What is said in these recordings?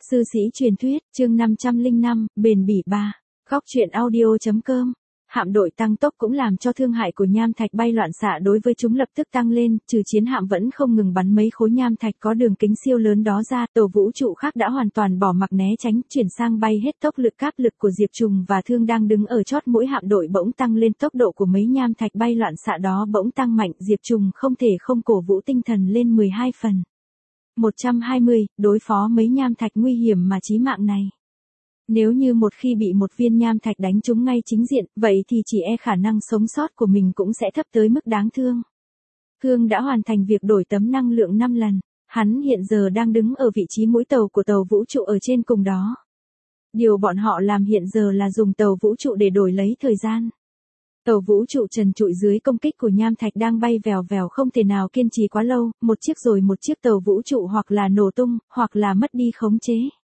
Sư sĩ truyền thuyết, chương 505, bền bỉ 3. Góc truyện audio.com. Hạm đội tăng tốc cũng làm cho thương hại của nham thạch bay loạn xạ đối với chúng lập tức tăng lên, trừ chiến hạm vẫn không ngừng bắn mấy khối nham thạch có đường kính siêu lớn đó ra, tàu vũ trụ khác đã hoàn toàn bỏ mặc né tránh, chuyển sang bay hết tốc lực. Áp lực của Diệp Trùng và Thương đang đứng ở chót mũi hạm đội bỗng tăng lên, tốc độ của mấy nham thạch bay loạn xạ đó bỗng tăng mạnh, Diệp Trùng không thể không cổ vũ tinh thần lên 12 phần. 120, đối phó mấy nham thạch nguy hiểm mà chí mạng này. Nếu như một khi bị một viên nham thạch đánh trúng ngay chính diện, vậy thì chỉ e khả năng sống sót của mình cũng sẽ thấp tới mức đáng thương. Thương đã hoàn thành việc đổi tấm năng lượng 5 lần, hắn hiện giờ đang đứng ở vị trí mũi tàu của tàu vũ trụ ở trên cùng đó. Điều bọn họ làm hiện giờ là dùng tàu vũ trụ để đổi lấy thời gian. Tàu vũ trụ trần trụi dưới công kích của nham thạch đang bay vèo vèo không thể nào kiên trì quá lâu, một chiếc rồi một chiếc tàu vũ trụ hoặc là nổ tung, hoặc là mất đi khống chế.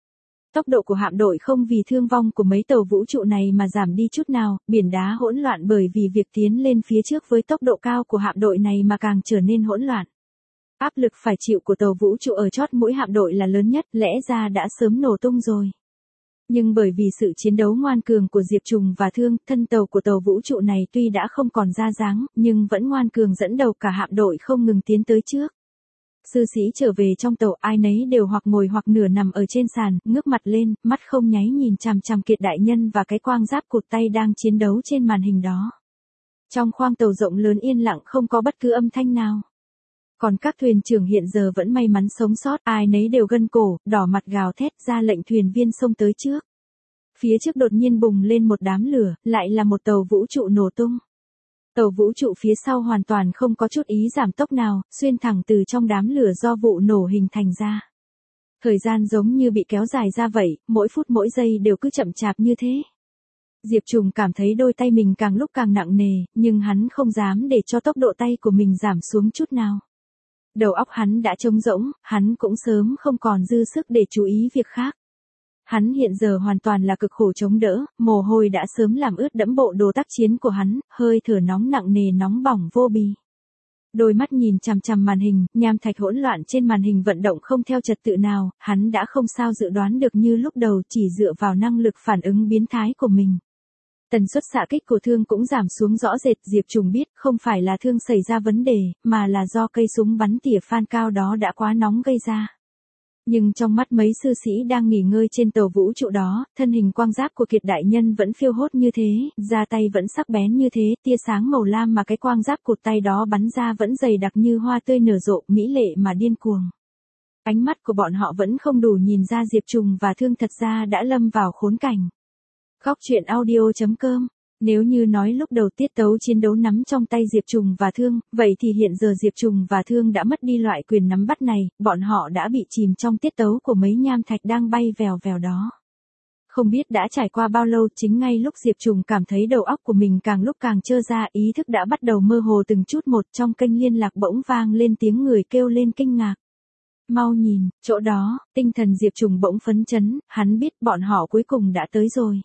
Tốc độ của hạm đội không vì thương vong của mấy tàu vũ trụ này mà giảm đi chút nào, biển đá hỗn loạn bởi vì việc tiến lên phía trước với tốc độ cao của hạm đội này mà càng trở nên hỗn loạn. Áp lực phải chịu của tàu vũ trụ ở chót mũi hạm đội là lớn nhất, lẽ ra đã sớm nổ tung rồi. Nhưng bởi vì sự chiến đấu ngoan cường của Diệp Trùng và Thương, thân tàu của tàu vũ trụ này tuy đã không còn ra dáng, nhưng vẫn ngoan cường dẫn đầu cả hạm đội không ngừng tiến tới trước. Sư sĩ trở về trong tàu, ai nấy đều hoặc ngồi hoặc nửa nằm ở trên sàn, ngước mặt lên, mắt không nháy nhìn chằm chằm Kiệt đại nhân và cái quang giáp cụt tay đang chiến đấu trên màn hình đó. Trong khoang tàu rộng lớn yên lặng không có bất cứ âm thanh nào. Còn các thuyền trưởng hiện giờ vẫn may mắn sống sót, ai nấy đều gân cổ, đỏ mặt gào thét ra lệnh thuyền viên xông tới trước. Phía trước đột nhiên bùng lên một đám lửa, lại là một tàu vũ trụ nổ tung. Tàu vũ trụ phía sau hoàn toàn không có chút ý giảm tốc nào, xuyên thẳng từ trong đám lửa do vụ nổ hình thành ra. Thời gian giống như bị kéo dài ra vậy, mỗi phút mỗi giây đều cứ chậm chạp như thế. Diệp Trùng cảm thấy đôi tay mình càng lúc càng nặng nề, nhưng hắn không dám để cho tốc độ tay của mình giảm xuống chút nào. Đầu óc hắn đã trống rỗng, hắn cũng sớm không còn dư sức để chú ý việc khác. Hắn hiện giờ hoàn toàn là cực khổ chống đỡ, mồ hôi đã sớm làm ướt đẫm bộ đồ tác chiến của hắn, hơi thở nóng nặng nề nóng bỏng vô bì. Đôi mắt nhìn chằm chằm màn hình, nham thạch hỗn loạn trên màn hình vận động không theo trật tự nào, hắn đã không sao dự đoán được như lúc đầu chỉ dựa vào năng lực phản ứng biến thái của mình. Tần suất xạ kích của Thương cũng giảm xuống rõ rệt, Diệp Trùng biết không phải là Thương xảy ra vấn đề, mà là do cây súng bắn tỉa phan cao đó đã quá nóng gây ra. Nhưng trong mắt mấy sư sĩ đang nghỉ ngơi trên tàu vũ trụ đó, thân hình quang giáp của Kiệt đại nhân vẫn phiêu hốt như thế, da tay vẫn sắc bén như thế, tia sáng màu lam mà cái quang giáp cụt tay đó bắn ra vẫn dày đặc như hoa tươi nở rộ, mỹ lệ mà điên cuồng. Ánh mắt của bọn họ vẫn không đủ nhìn ra Diệp Trùng và Thương thật ra đã lâm vào khốn cảnh. Góc truyện audio.com. Nếu như nói lúc đầu tiết tấu chiến đấu nắm trong tay Diệp Trùng và Thương, vậy thì hiện giờ Diệp Trùng và Thương đã mất đi loại quyền nắm bắt này, bọn họ đã bị chìm trong tiết tấu của mấy nham thạch đang bay vèo vèo đó. Không biết đã trải qua bao lâu, chính ngay lúc Diệp Trùng cảm thấy đầu óc của mình càng lúc càng trơ ra, ý thức đã bắt đầu mơ hồ từng chút một, trong kênh liên lạc bỗng vang lên tiếng người kêu lên kinh ngạc. Mau nhìn, chỗ đó, tinh thần Diệp Trùng bỗng phấn chấn, hắn biết bọn họ cuối cùng đã tới rồi.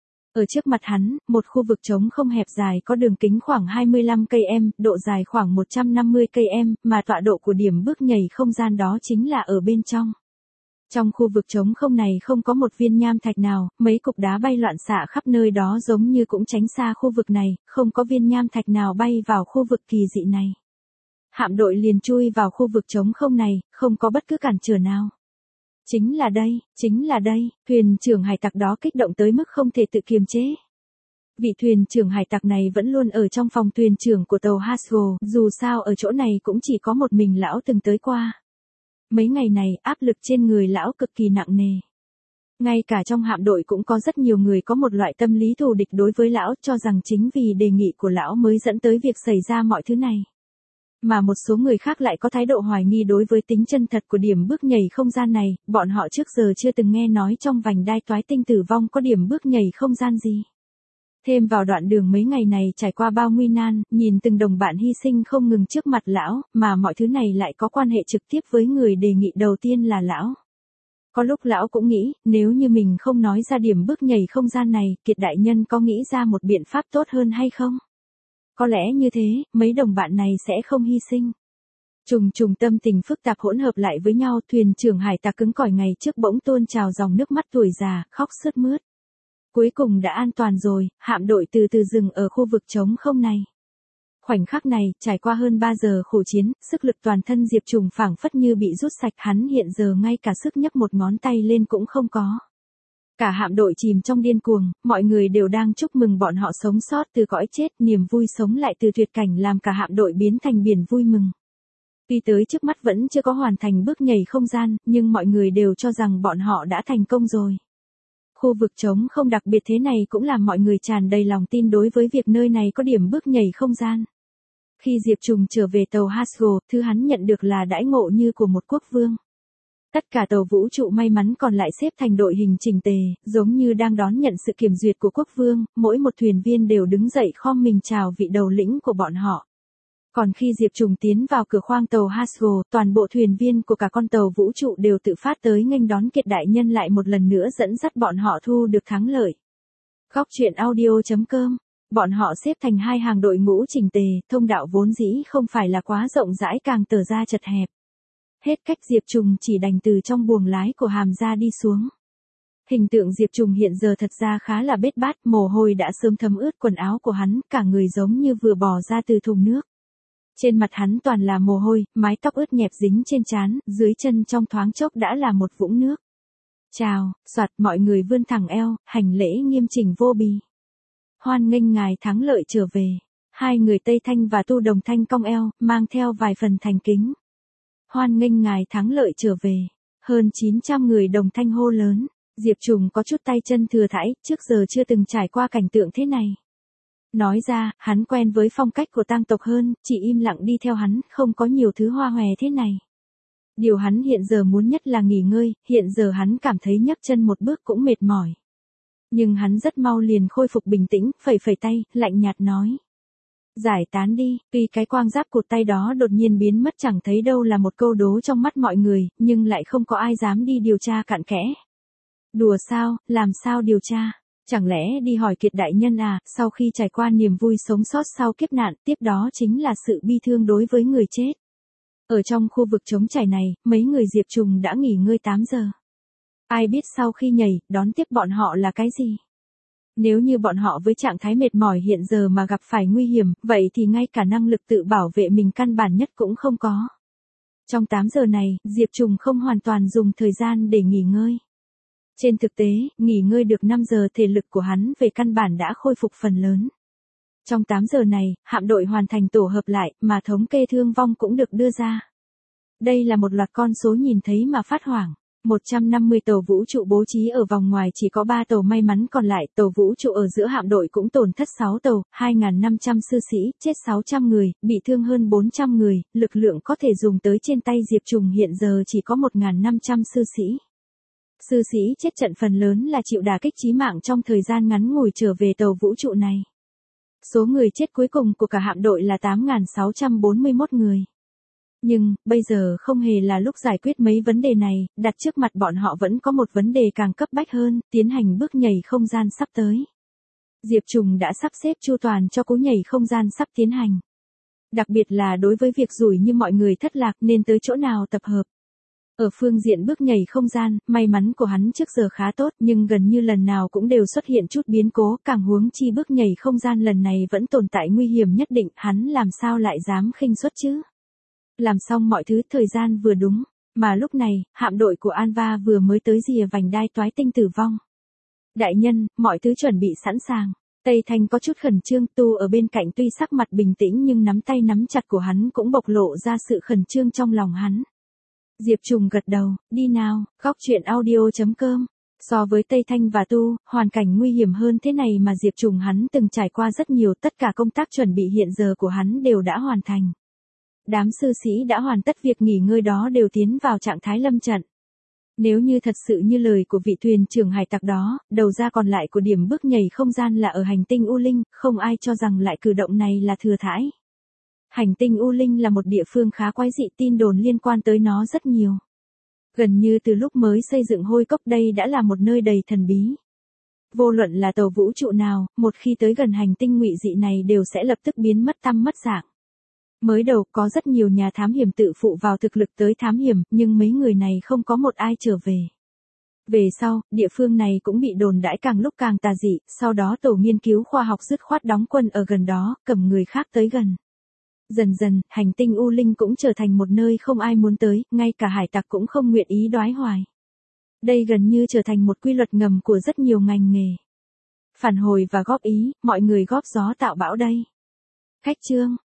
Ở trước mặt hắn, một khu vực trống không hẹp dài có đường kính khoảng 25 km, độ dài khoảng 150 km, mà tọa độ của điểm bước nhảy không gian đó chính là ở bên trong. Trong khu vực trống không này không có một viên nham thạch nào, mấy cục đá bay loạn xạ khắp nơi đó giống như cũng tránh xa khu vực này, không có viên nham thạch nào bay vào khu vực kỳ dị này. Hạm đội liền chui vào khu vực trống không này, không có bất cứ cản trở nào. Chính là đây, thuyền trưởng hải tặc đó kích động tới mức không thể tự kiềm chế. Vị thuyền trưởng hải tặc này vẫn luôn ở trong phòng thuyền trưởng của tàu Hasgo, dù sao ở chỗ này cũng chỉ có một mình lão từng tới qua. Mấy ngày này, áp lực trên người lão cực kỳ nặng nề. Ngay cả trong hạm đội cũng có rất nhiều người có một loại tâm lý thù địch đối với lão, cho rằng chính vì đề nghị của lão mới dẫn tới việc xảy ra mọi thứ này. Mà một số người khác lại có thái độ hoài nghi đối với tính chân thật của điểm bước nhảy không gian này, bọn họ trước giờ chưa từng nghe nói trong vành đai toái tinh tử vong có điểm bước nhảy không gian gì. Thêm vào đoạn đường mấy ngày này trải qua bao nguy nan, nhìn từng đồng bạn hy sinh không ngừng trước mặt lão, mà mọi thứ này lại có quan hệ trực tiếp với người đề nghị đầu tiên là lão. Có lúc lão cũng nghĩ, nếu như mình không nói ra điểm bước nhảy không gian này, Kiệt đại nhân có nghĩ ra một biện pháp tốt hơn hay không? Có lẽ như thế, mấy đồng bạn này sẽ không hy sinh. Trùng trùng tâm tình phức tạp hỗn hợp lại với nhau, thuyền trưởng hải tặc cứng cỏi ngày trước bỗng tuôn trào dòng nước mắt tuổi già, khóc sướt mướt. Cuối cùng đã an toàn rồi, hạm đội từ từ dừng ở khu vực trống không này. Khoảnh khắc này, trải qua hơn 3 giờ khổ chiến, sức lực toàn thân Diệp Trùng phảng phất như bị rút sạch, hắn hiện giờ ngay cả sức nhấc một ngón tay lên cũng không có. Cả hạm đội chìm trong điên cuồng, mọi người đều đang chúc mừng bọn họ sống sót từ cõi chết, niềm vui sống lại từ tuyệt cảnh làm cả hạm đội biến thành biển vui mừng. Tuy tới trước mắt vẫn chưa có hoàn thành bước nhảy không gian, nhưng mọi người đều cho rằng bọn họ đã thành công rồi. Khu vực trống không đặc biệt thế này cũng làm mọi người tràn đầy lòng tin đối với việc nơi này có điểm bước nhảy không gian. Khi Diệp Trùng trở về tàu Hasgo, thứ hắn nhận được là đãi ngộ như của một quốc vương. Tất cả tàu vũ trụ may mắn còn lại xếp thành đội hình chỉnh tề, giống như đang đón nhận sự kiểm duyệt của quốc vương, mỗi một thuyền viên đều đứng dậy khom mình chào vị đầu lĩnh của bọn họ. Còn khi Diệp Trùng tiến vào cửa khoang tàu Hasgo, toàn bộ thuyền viên của cả con tàu vũ trụ đều tự phát tới nghênh đón Kiệt đại nhân, lại một lần nữa dẫn dắt bọn họ thu được thắng lợi. Góc truyện audio.com. Bọn họ xếp thành hai hàng đội ngũ chỉnh tề, thông đạo vốn dĩ không phải là quá rộng rãi càng tở ra chật hẹp. Hết cách Diệp Trùng chỉ đành từ trong buồng lái của hàm ra đi xuống. Hình tượng Diệp Trùng hiện giờ thật ra khá là bết bát, mồ hôi đã sớm thấm ướt quần áo của hắn, cả người giống như vừa bò ra từ thùng nước. Trên mặt hắn toàn là mồ hôi, mái tóc ướt nhẹp dính trên trán, dưới chân trong thoáng chốc đã là một vũng nước. Chào, soạt, mọi người vươn thẳng eo, hành lễ nghiêm chỉnh vô bì. Hoan nghênh ngài thắng lợi trở về. Hai người Tây Thanh và Tu Đồng Thanh cong eo, mang theo vài phần thành kính. Hoan nghênh ngài thắng lợi trở về. Hơn 900 người Đồng Thanh hô lớn. Diệp Trùng có chút tay chân thừa thãi, trước giờ chưa từng trải qua cảnh tượng thế này. Nói ra, hắn quen với phong cách của tang tộc hơn, chỉ im lặng đi theo hắn, không có nhiều thứ hoa hòe thế này. Điều hắn hiện giờ muốn nhất là nghỉ ngơi, hiện giờ hắn cảm thấy nhấc chân một bước cũng mệt mỏi. Nhưng hắn rất mau liền khôi phục bình tĩnh, phẩy phẩy tay, lạnh nhạt nói. Giải tán đi, tuy cái quang giáp cụt tay đó đột nhiên biến mất chẳng thấy đâu là một câu đố trong mắt mọi người, nhưng lại không có ai dám đi điều tra cặn kẽ. Đùa sao, làm sao điều tra? Chẳng lẽ đi hỏi Kiệt đại nhân à, sau khi trải qua niềm vui sống sót sau kiếp nạn, tiếp đó chính là sự bi thương đối với người chết. Ở trong khu vực trống trải này, mấy người Diệp Trùng đã nghỉ ngơi 8 giờ. Ai biết sau khi nhảy, đón tiếp bọn họ là cái gì? Nếu như bọn họ với trạng thái mệt mỏi hiện giờ mà gặp phải nguy hiểm, vậy thì ngay cả năng lực tự bảo vệ mình căn bản nhất cũng không có. Trong 8 giờ này, Diệp Trùng không hoàn toàn dùng thời gian để nghỉ ngơi. Trên thực tế, nghỉ ngơi được 5 giờ thể lực của hắn về căn bản đã khôi phục phần lớn. Trong 8 giờ này, hạm đội hoàn thành tổ hợp lại, mà thống kê thương vong cũng được đưa ra. Đây là một loạt con số nhìn thấy mà phát hoảng. 150 tàu vũ trụ bố trí ở vòng ngoài chỉ có 3 tàu may mắn còn lại, tàu vũ trụ ở giữa hạm đội cũng tổn thất 6 tàu, 2.500 sư sĩ, chết 600 người, bị thương hơn 400 người, lực lượng có thể dùng tới trên tay Diệp Trùng hiện giờ chỉ có 1.500 sư sĩ. Sư sĩ chết trận phần lớn là chịu đả kích chí mạng trong thời gian ngắn ngủi trở về tàu vũ trụ này. Số người chết cuối cùng của cả hạm đội là 8.641 người. Nhưng, bây giờ không hề là lúc giải quyết mấy vấn đề này, đặt trước mặt bọn họ vẫn có một vấn đề càng cấp bách hơn, tiến hành bước nhảy không gian sắp tới. Diệp Trùng đã sắp xếp chu toàn cho cú nhảy không gian sắp tiến hành. Đặc biệt là đối với việc rủi như mọi người thất lạc nên tới chỗ nào tập hợp. Ở phương diện bước nhảy không gian, may mắn của hắn trước giờ khá tốt nhưng gần như lần nào cũng đều xuất hiện chút biến cố, càng huống chi bước nhảy không gian lần này vẫn tồn tại nguy hiểm nhất định, hắn làm sao lại dám khinh suất chứ? Làm xong mọi thứ thời gian vừa đúng, mà lúc này, hạm đội của Anva vừa mới tới rìa vành đai toái tinh tử vong. Đại nhân, mọi thứ chuẩn bị sẵn sàng. Tây Thanh có chút khẩn trương, Tu ở bên cạnh tuy sắc mặt bình tĩnh nhưng nắm tay nắm chặt của hắn cũng bộc lộ ra sự khẩn trương trong lòng hắn. Diệp Trùng gật đầu, đi nào, góc truyện audio.com. So với Tây Thanh và Tu, hoàn cảnh nguy hiểm hơn thế này mà Diệp Trùng hắn từng trải qua rất nhiều, tất cả công tác chuẩn bị hiện giờ của hắn đều đã hoàn thành. Đám sư sĩ đã hoàn tất việc nghỉ ngơi đó đều tiến vào trạng thái lâm trận. Nếu như thật sự như lời của vị thuyền trưởng hải tặc đó, đầu ra còn lại của điểm bước nhảy không gian là ở hành tinh U Linh, không ai cho rằng lại cử động này là thừa thãi. Hành tinh U Linh là một địa phương khá quái dị, tin đồn liên quan tới nó rất nhiều. Gần như từ lúc mới xây dựng hôi cốc đây đã là một nơi đầy thần bí. Vô luận là tàu vũ trụ nào, một khi tới gần hành tinh ngụy dị này đều sẽ lập tức biến mất tăm mất dạng. Mới đầu có rất nhiều nhà thám hiểm tự phụ vào thực lực tới thám hiểm, nhưng mấy người này không có một ai trở về. Về sau, địa phương này cũng bị đồn đãi càng lúc càng tà dị, sau đó tổ nghiên cứu khoa học dứt khoát đóng quân ở gần đó, cầm người khác tới gần. Dần dần, hành tinh U Linh cũng trở thành một nơi không ai muốn tới, ngay cả hải tặc cũng không nguyện ý đoái hoài. Đây gần như trở thành một quy luật ngầm của rất nhiều ngành nghề. Phản hồi và góp ý, mọi người góp gió tạo bão đây. Khách chương.